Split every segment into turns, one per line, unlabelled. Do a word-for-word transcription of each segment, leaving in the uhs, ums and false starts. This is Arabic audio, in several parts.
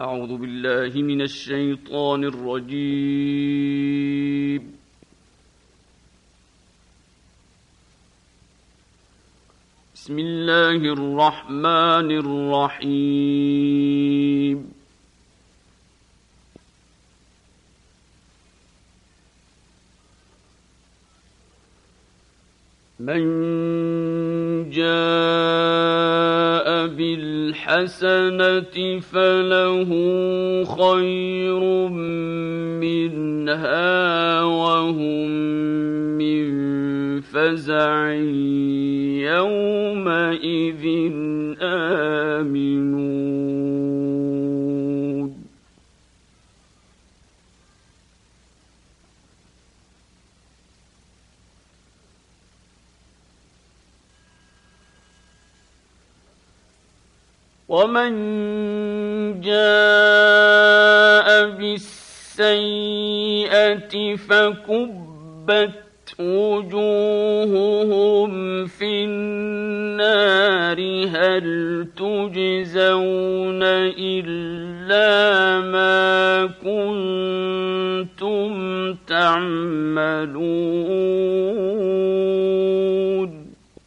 أعوذ بالله من الشيطان الرجيم. بسم الله الرحمن الرحيم. من جاء بالحسنة فله خير منها وهم من فزع يومئذ آمنون. ومن جاء بالسيئة فكبت وجوههم في النار هل تجزون إلا ما كنتم تعملون.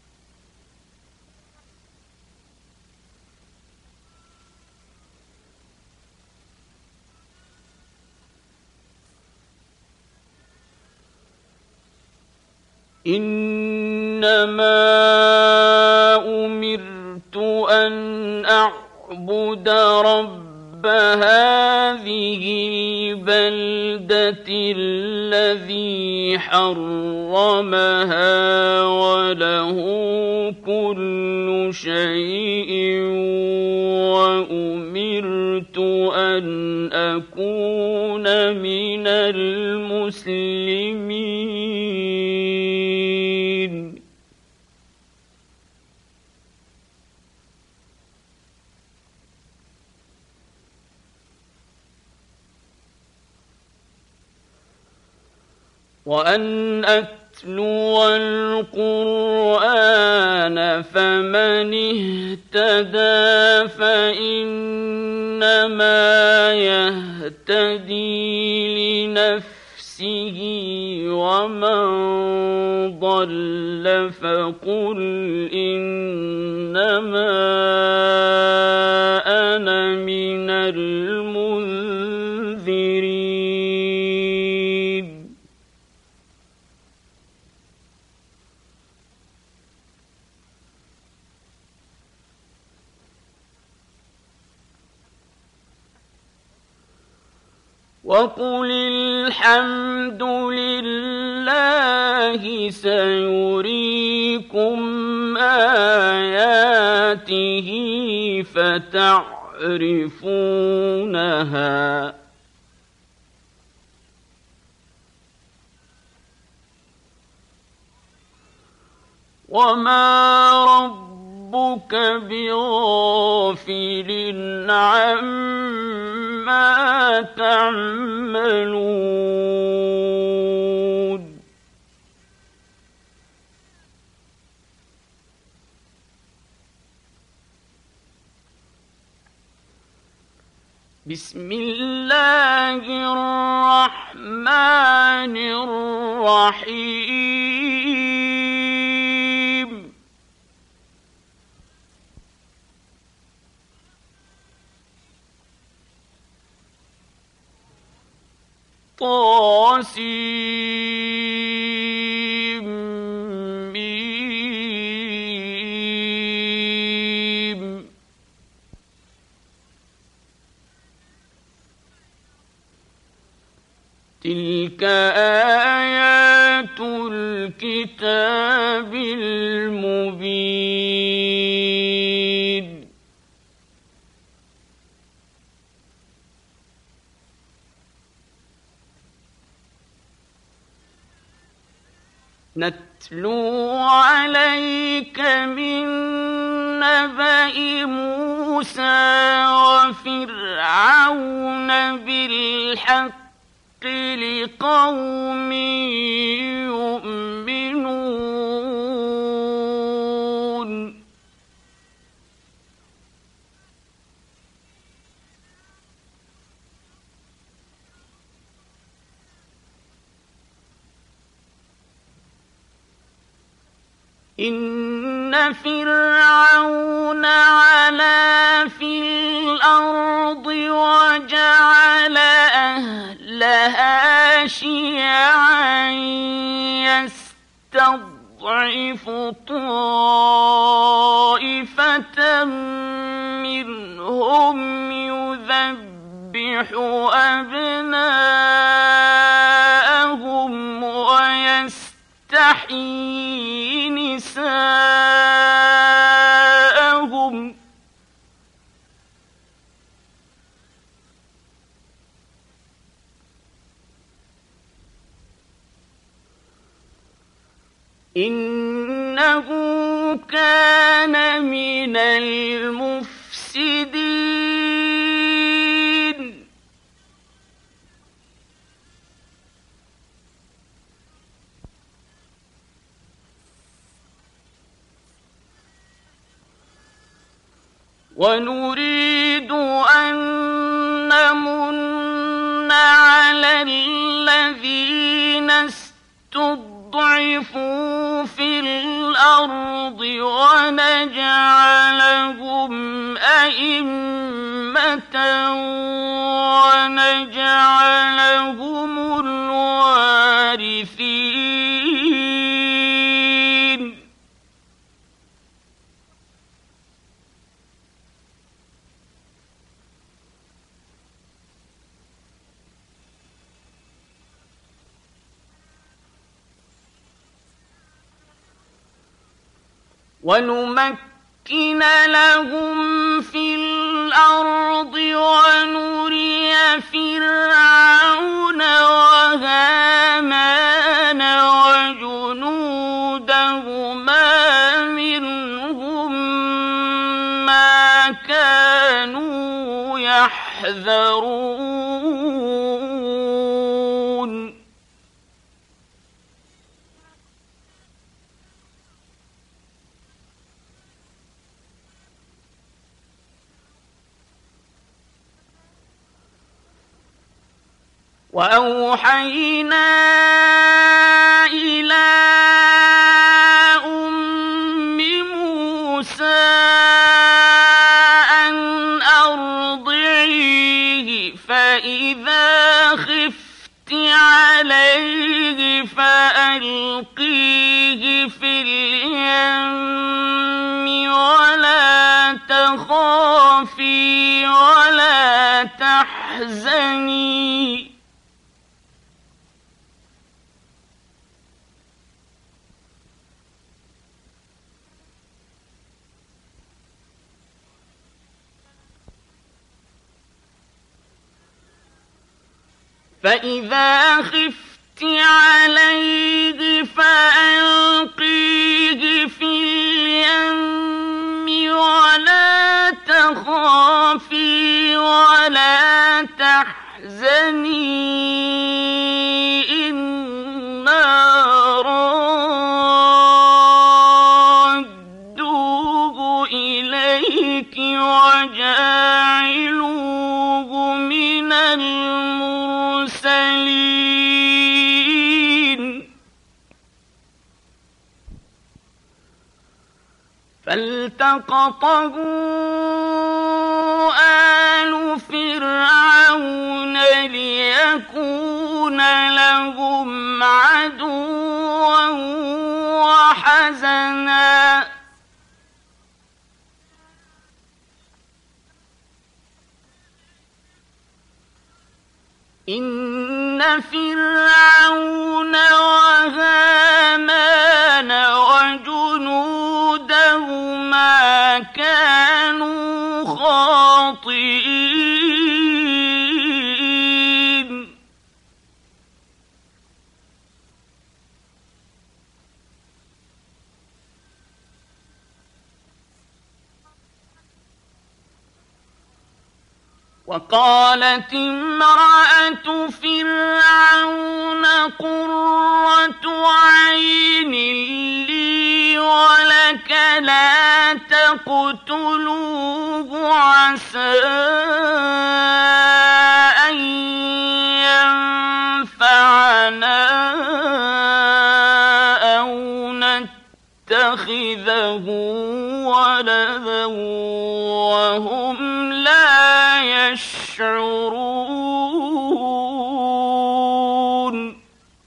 إنما أمرت أن أعبد رب هذه البلدة الذي حرمها وله كل شيء وأمرت أن أكون من المسلمين. وأن أتلو القرآن فمن اهتدى فإنما يهتدي لنفسه ومن ضل فقل إنما أنا من المنذرين. وقل الحمد لله سيريكم آياته فتعرفونها وما ربك بغافل عما تعملون. بسم الله الرحمن الرحيم. طاسيم ميم. تلك آيات الكتاب المبين. نتلو عليك من نبأ موسى وفرعون بالحق لقوم يؤمنون. إن فرعون علا في الأرض وجعل أهلها شيعا يستضعف طائفة منهم يذبح أبناءهم ويستحيي نساءهم إنه كان من المفسدين ونريد أن نمن على الذين استضعفوا في الأرض ونجعلهم أئمة ونجعلهم الوارثين ونمكن لهم في الأرض ونري فرعون وهامان وجنودهما منهم ما كانوا يحذرون وأوحينا إلى أم موسى أن أرضعيه فإذا خفت عليه فألقيه في اليم ولا تخافي ولا تحزني فإذا خفت عليه فألقيه في اليم ولا تخافي ولا تحزني إنا رادوه إليك وجاعلوه من المرسلين فالتقطه آل فرعون ليكون لهم عدوا وحزنا إن فرعون وهامان وجنودهما كانوا خاطئين وقالت امرأة فرعون قرة عين لي ولك لا تقتلوه عسى أن ينفعنا أو يتخذه ولدا وهم لا يشعرون.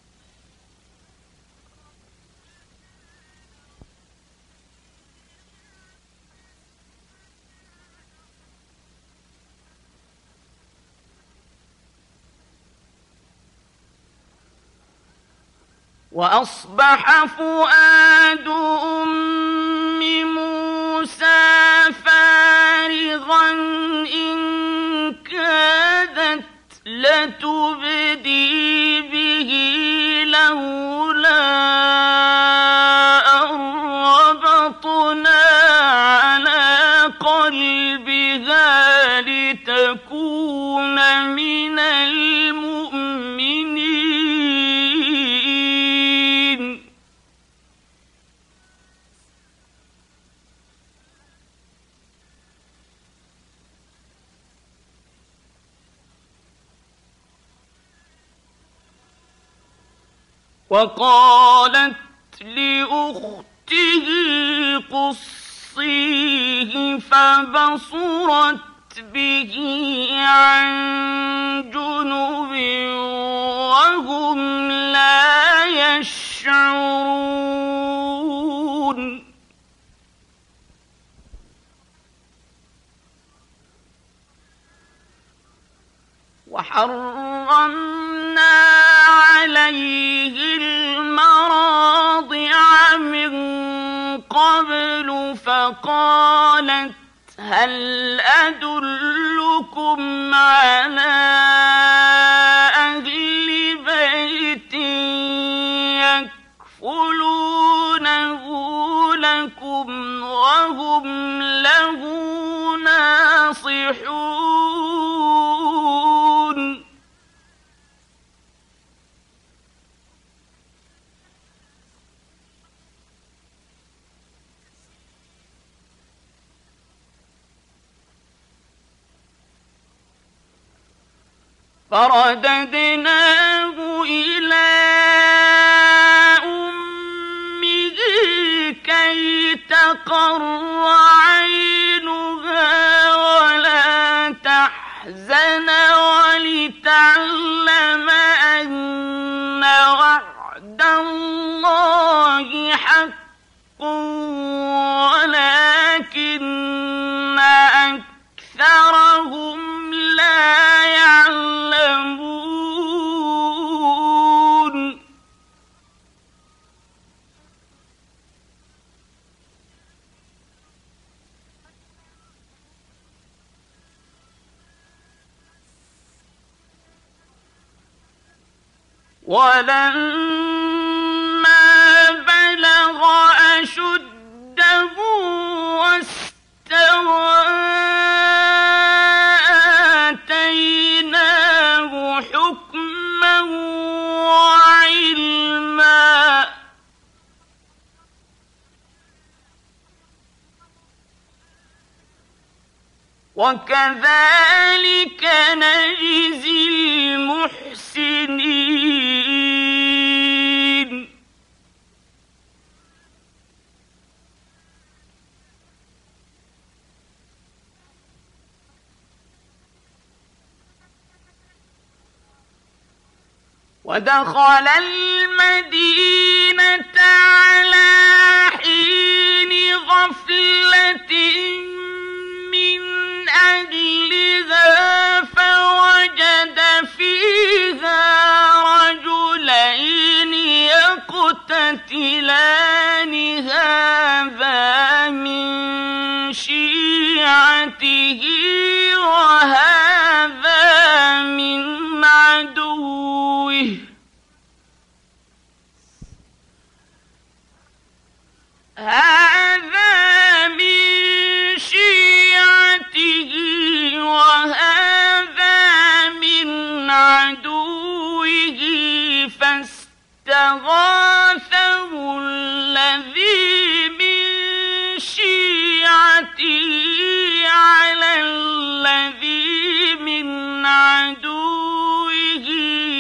وأصبح فؤاد أم موسى فارغا إن كادت لتبدي به لولا أن ربطنا على قلبها لتكون من المؤمنين. وقالت لأخته قصيه فبصرت به عن جنب وهم لا يشعرون. وحرمنا عليه المراضع من قبل فقالت هل أدلكم على أهل بيت يكفلونه لكم وهم له ناصحون. فرددناه إلى أمه كي تقر عينها ولا تحزن ولتعلم أن وعد الله حق ولكن أكثرهم لا يعلمون. ولما بلغ أشده واستوى آتيناه حكما وعلما وكذلك نجزي المحسنين. ودخل المدينة على حين غفلة من أهلها فوجد فيها رجلين يقتتلان هذا من شيعته وهذا من عدوه هذا من شيعته وهذا من عدوه فاستغاثه الذي من شيعته على الذي من عدوه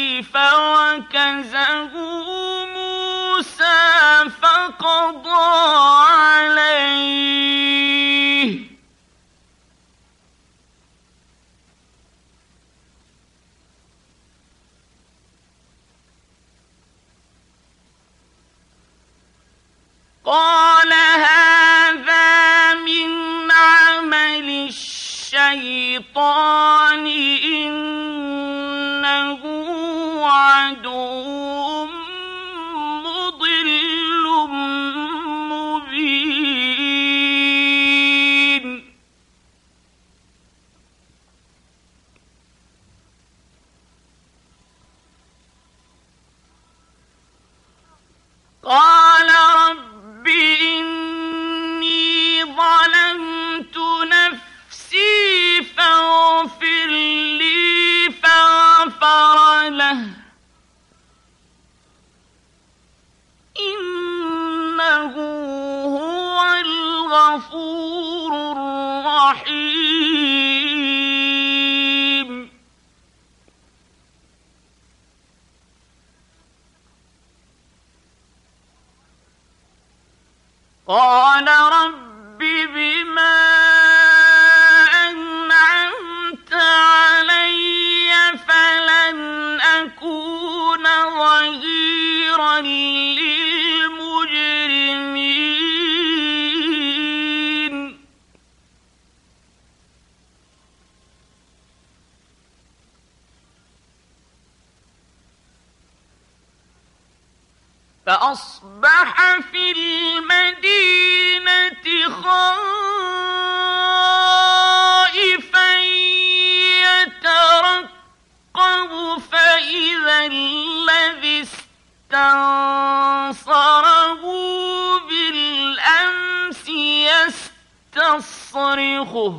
فوكزه موسى فقضى قال هذا من عمل الشيطان إنه عدو مضل مبين. قال رب إني ظلمت نفسي فاغفر لي فغفر له إنه هو الغفور الرحيم. قال رب بما أنعمت علي فلن أكون ظهيرا للمجرمين. فأصبح في المدينة خائفا يترقب فإذا الذي استنصره بالأمس يستصرخه.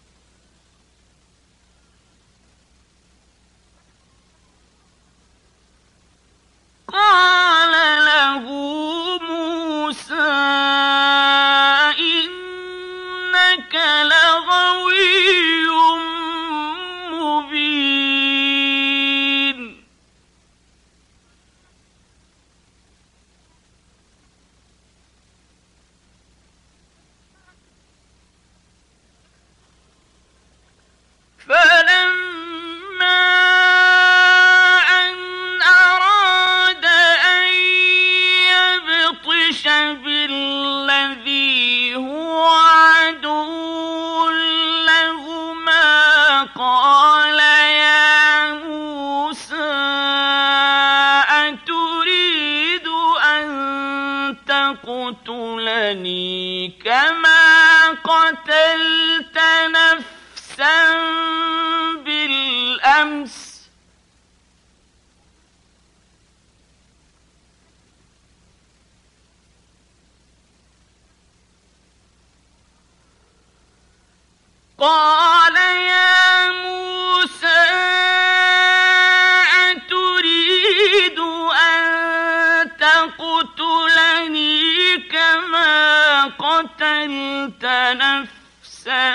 قال له موسى إنك لغوي مبين. فلما بالذي هو عدو لهما قال يا موسى أتريد أن تقتلني كما قتلت نفسا بالأمس قال يا موسى أتريد أن تقتلني كما قتلت نفسا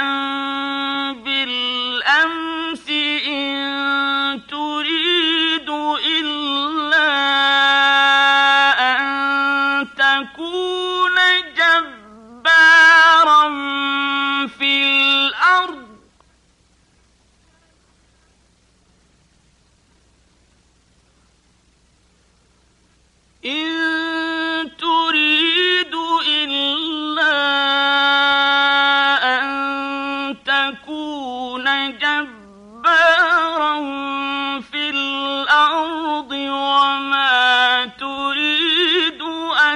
بالأمس إن تريد إلا أن تكون جبارا في الأرض إن تريد إلا أن تكون جبارا في الأرض وما تريد أن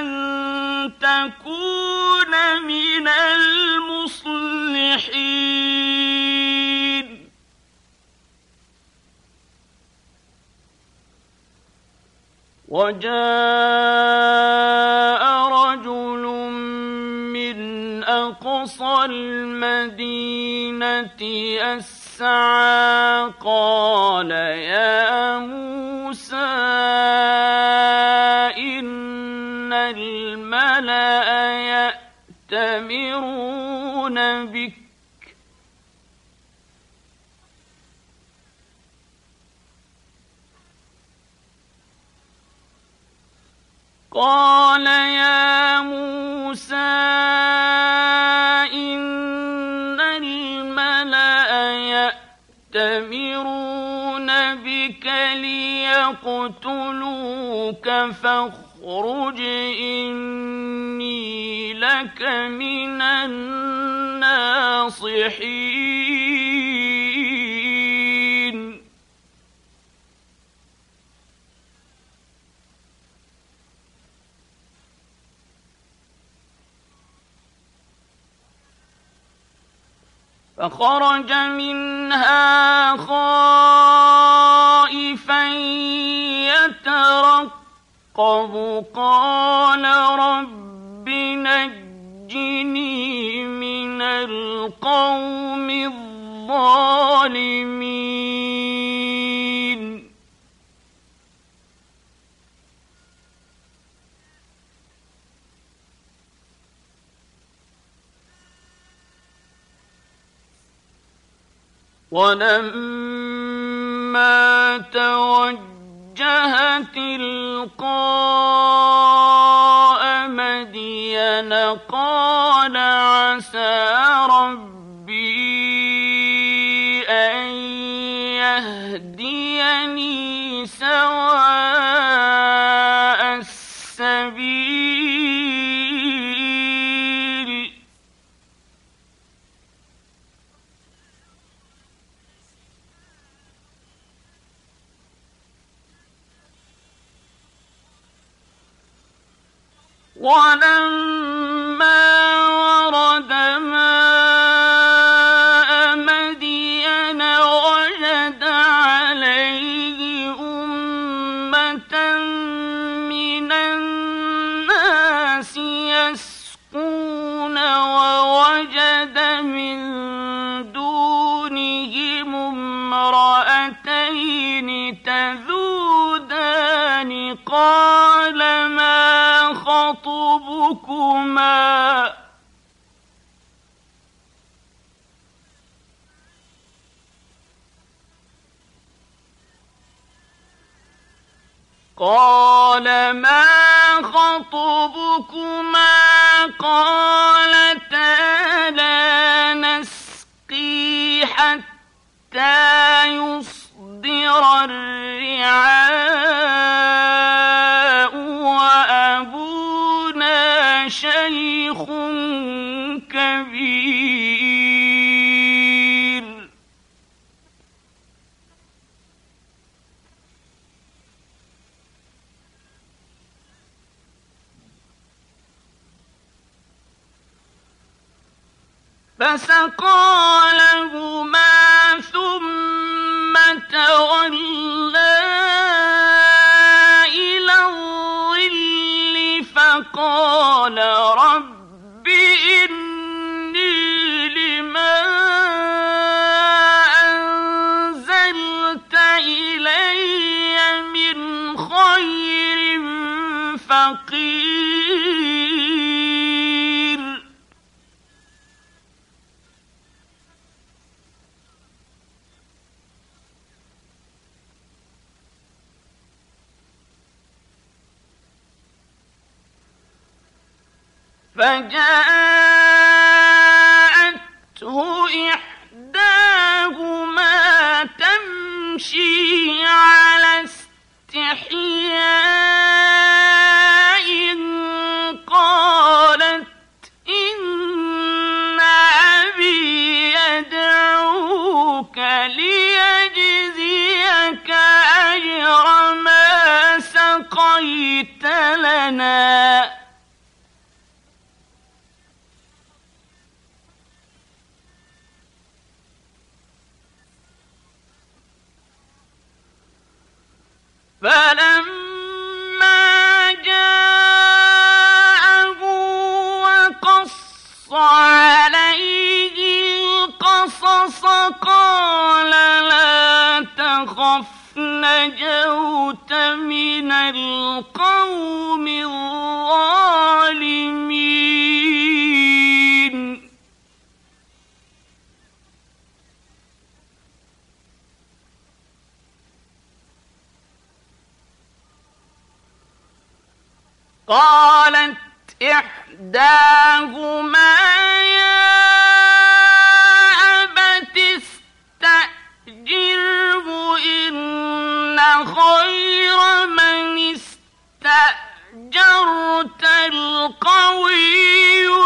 تكون من المصلحين. وجاء رجل من أقصى المدينة يسعى قال يا موسى إن الملأ يأتمرون بك قال يا موسى إن الملأ يأتمرون بك ليقتلوك فاخرج إني لك من الناصحين فخرج منها خائفا يترقب قال رب نجني من القوم الظالمين ولما توجه تلقاء مدين قال عسى ربي أن يهديني سواء السبيل ولما ورد ماء مدين وجد عليه أمة من الناس يسقون ووجد من دونهم امرأتين تذودان قال ما خطبكما قال ما خطبكما قالتا لا نسقي حتى يصدر الرعاء وأبونا شيخ كبير فسقى لهما ثم تولى إلى الظل فقال رب إني لما أنزلت إلي من خير فقير فجاءته إحداهما تمشي على استحياء قالت إن أبي يدعوك ليجزيك أجر ما سقيت لنا فلما جاءه وقص عليه القصص قال لا تخف نجوت من القوم الظالمين قالت إحداهما يا أبت استأجره إن خير من استأجرت القوي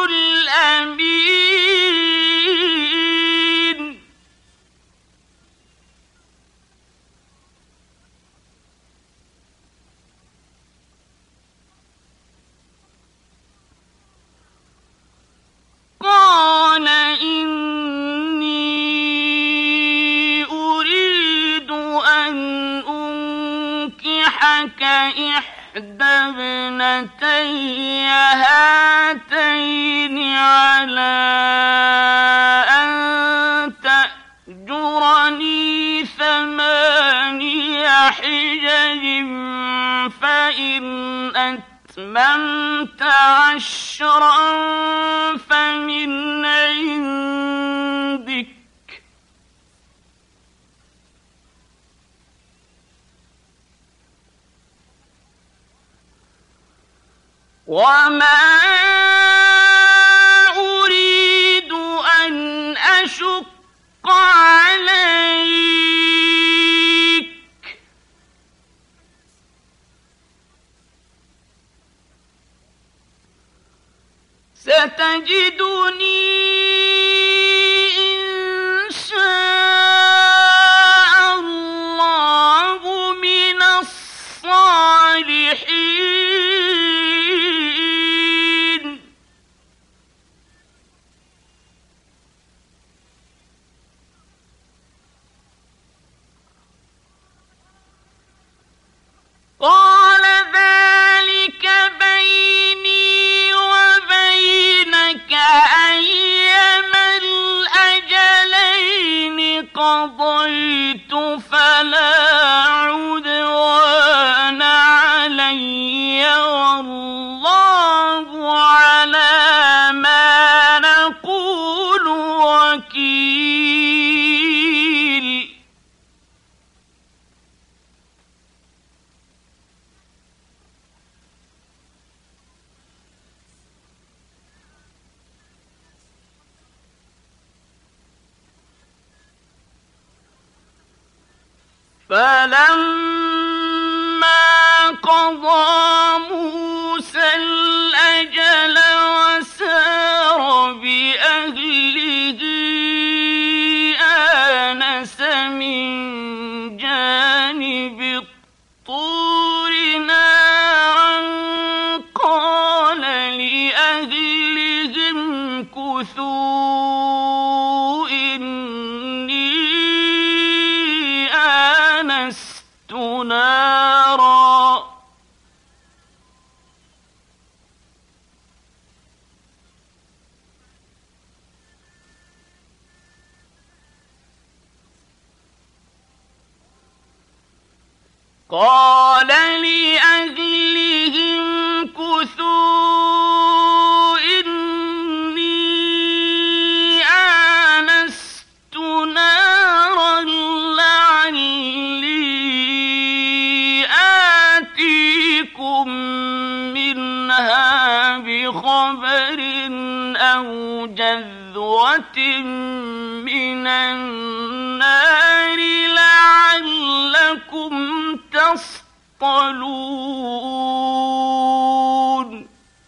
إحدى ابنتي هاتين على أن تأجرني ثماني حجج فإن أتممت عشرا فمن عندك وما أريد أن أشق عليك ستجدني إن شاء الله من الصالحين. قال ذلك بيني وبينك أيما الأجلين قضيت فلا عدوان علي والله على ما نقول وكيل. فلما قضى موسى الأجل وسار بأهله آنس من جانب الطور نارا قال لأهلهم كثوا إني آنست نارا قال لأهلهم كثوا إني آنست نارا لعلي آتيكم منها بخبر أو جذوة من النار لعلكم تصطلون.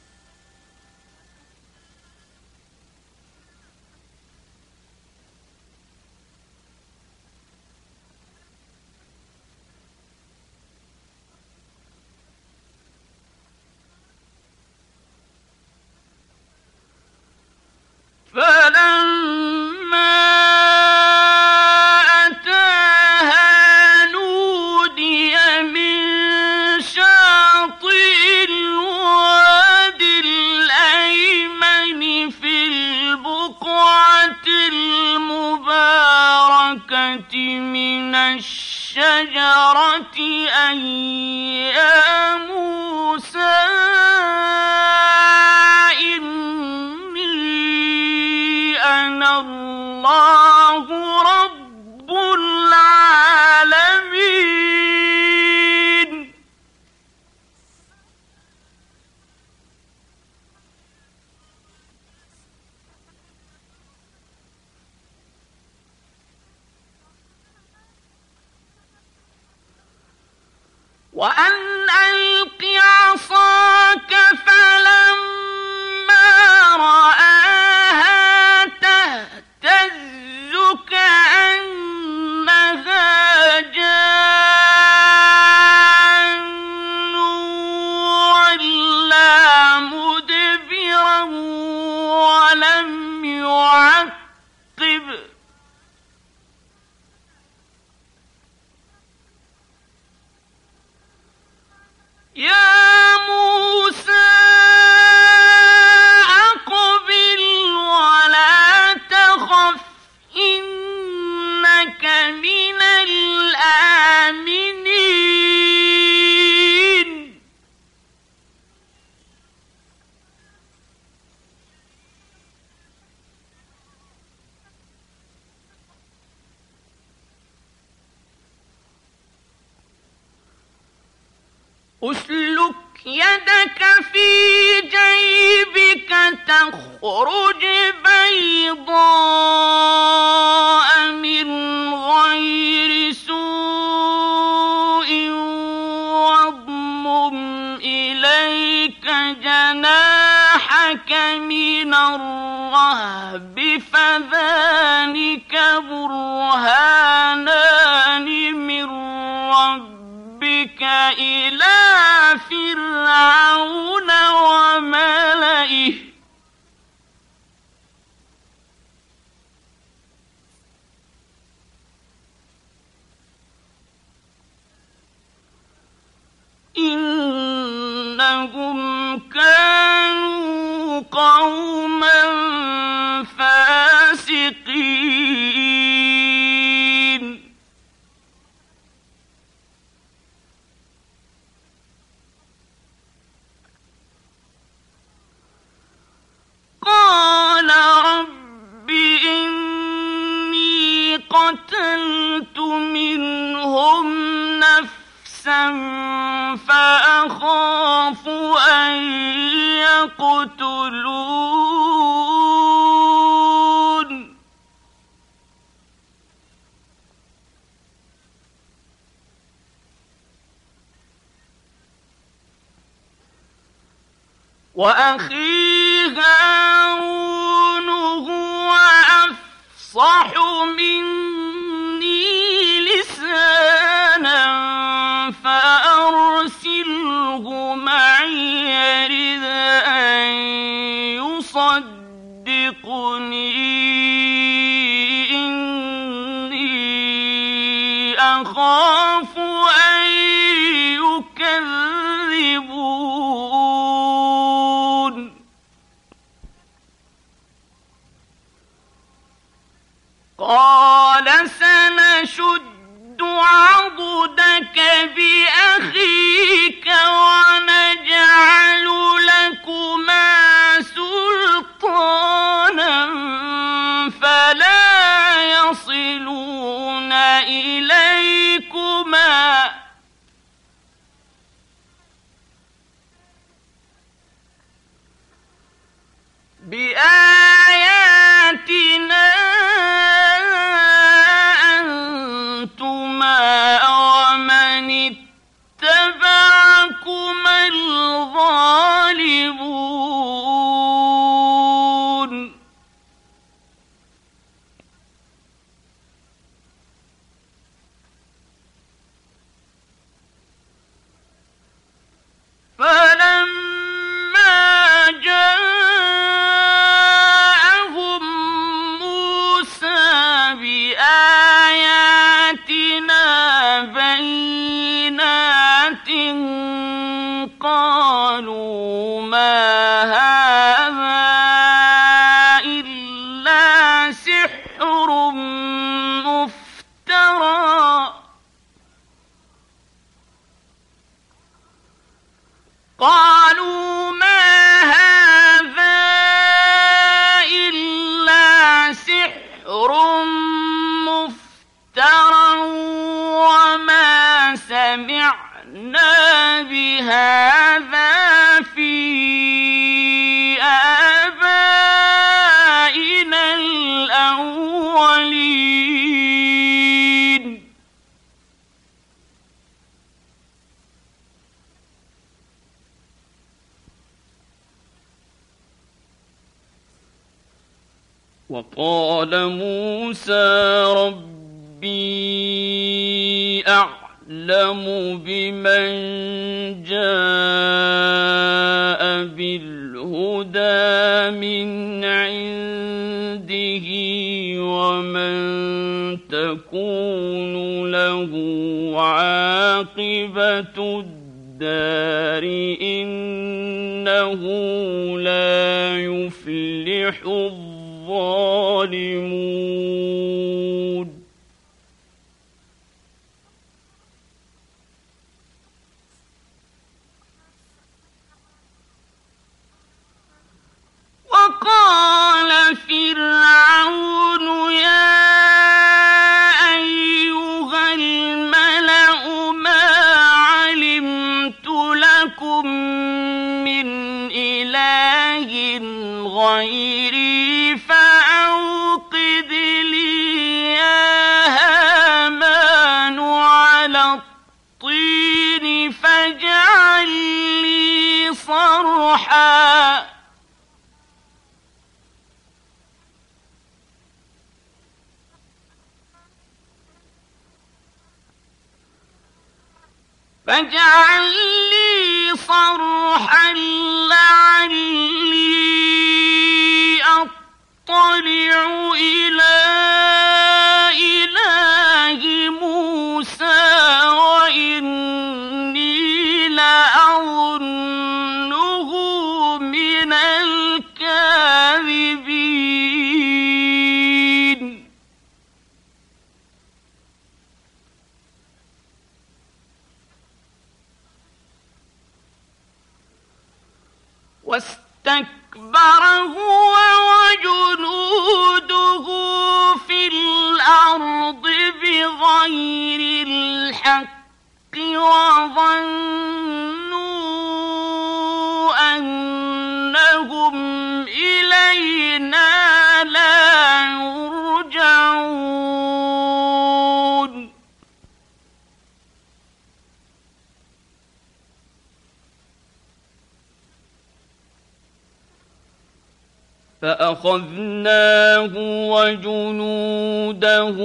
فلما أتاها نودي من شاطئ الوادي الأيمن في البقعة المباركة من الشجرة أن يا موسى أنا الله رب العالمين. وأن ألق عصاك فلما رآها تهتز كأنها جان ولا مدبرا ولم يعقب يا موسى أقبل ولا تخف إنك من الآمنين أسلك يدك في جيبك تخرج بيضاء من غير سوء واضمم إليك جناحك من الرهب فذلك برهانان من ربك إلى فرعون وملئه إنهم كانوا قوما فاسقين قال رب إني قتلت منهم نفسا فأخاف أن يقتلون وأخي هارون هو أفصح مني لسانا فأرسله معي يرد أن يصدقني إني أخاف أن يكذبون قال سنشد عضدك بأخيك ونجعل لكما سلطانا فلا يصلون إليكما بآياتنا اتبعكما الغالبون فلما جاءهم موسى بآياتنا بينات قالوا ما هذا إلا سحر مفترى قالوا ما هذا إلا سحر مفترى وما سمعنا بهذا في آبائنا الأولين وقال موسى ربي أعلم بمن جاء بالهدى من عنده ومن تكون له عاقبة الدَّارِ إِنَّهُ لَا يُفْلِحُ الظَّالِمُونَ وقال فرعون يا أيها الملأ ما علمت لكم من إله غيري فأوقد لي يا هامان على الطين فاجعل لي صرحا فاجعل لي صرحا لعلي أطلع إلى إله موسى وإني لأظنه من الكاذبين واستكبر هو وجنوده في الأرض بغير الحق وظنوا أنهم إلينا لا يرجعون فأخذناه وجنوده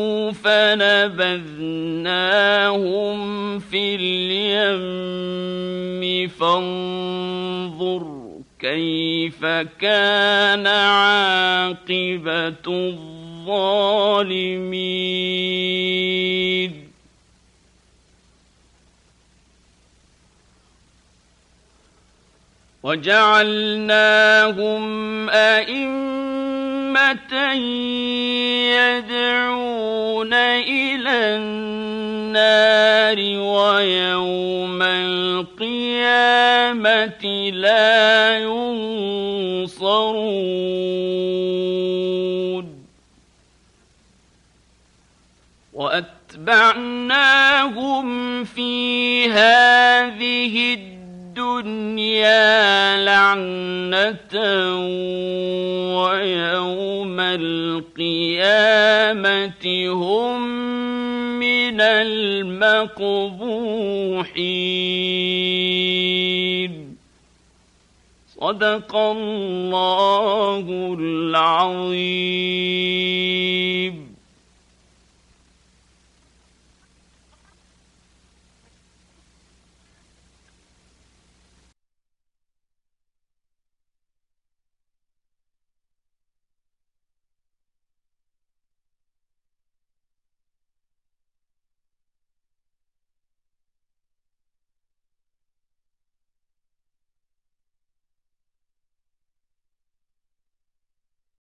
فنبذناهم في اليم فانظر كيف كان عاقبة الظالمين وجعلناهم أئمة يدعون إلى النار ويوم القيامة لا ينصرون وأتبعناهم في هذه الدنيا الدنيا لعنة ويوم القيامة هم من المقبوحين صدق الله العظيم.